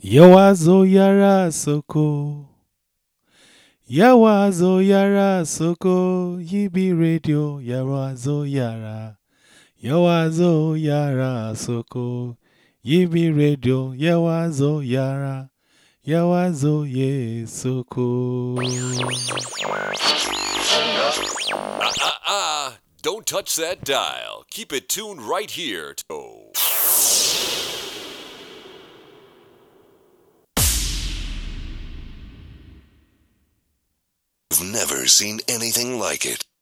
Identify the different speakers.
Speaker 1: Yawazo yara soko. Yawazo yara soko. Yibi radio. Yawazo yara. Yawazo yara soko. Yibi radio. Yawazo yara. Yawazo ye soko.
Speaker 2: Don't touch that dial. Keep it tuned right here. You've never seen anything like it.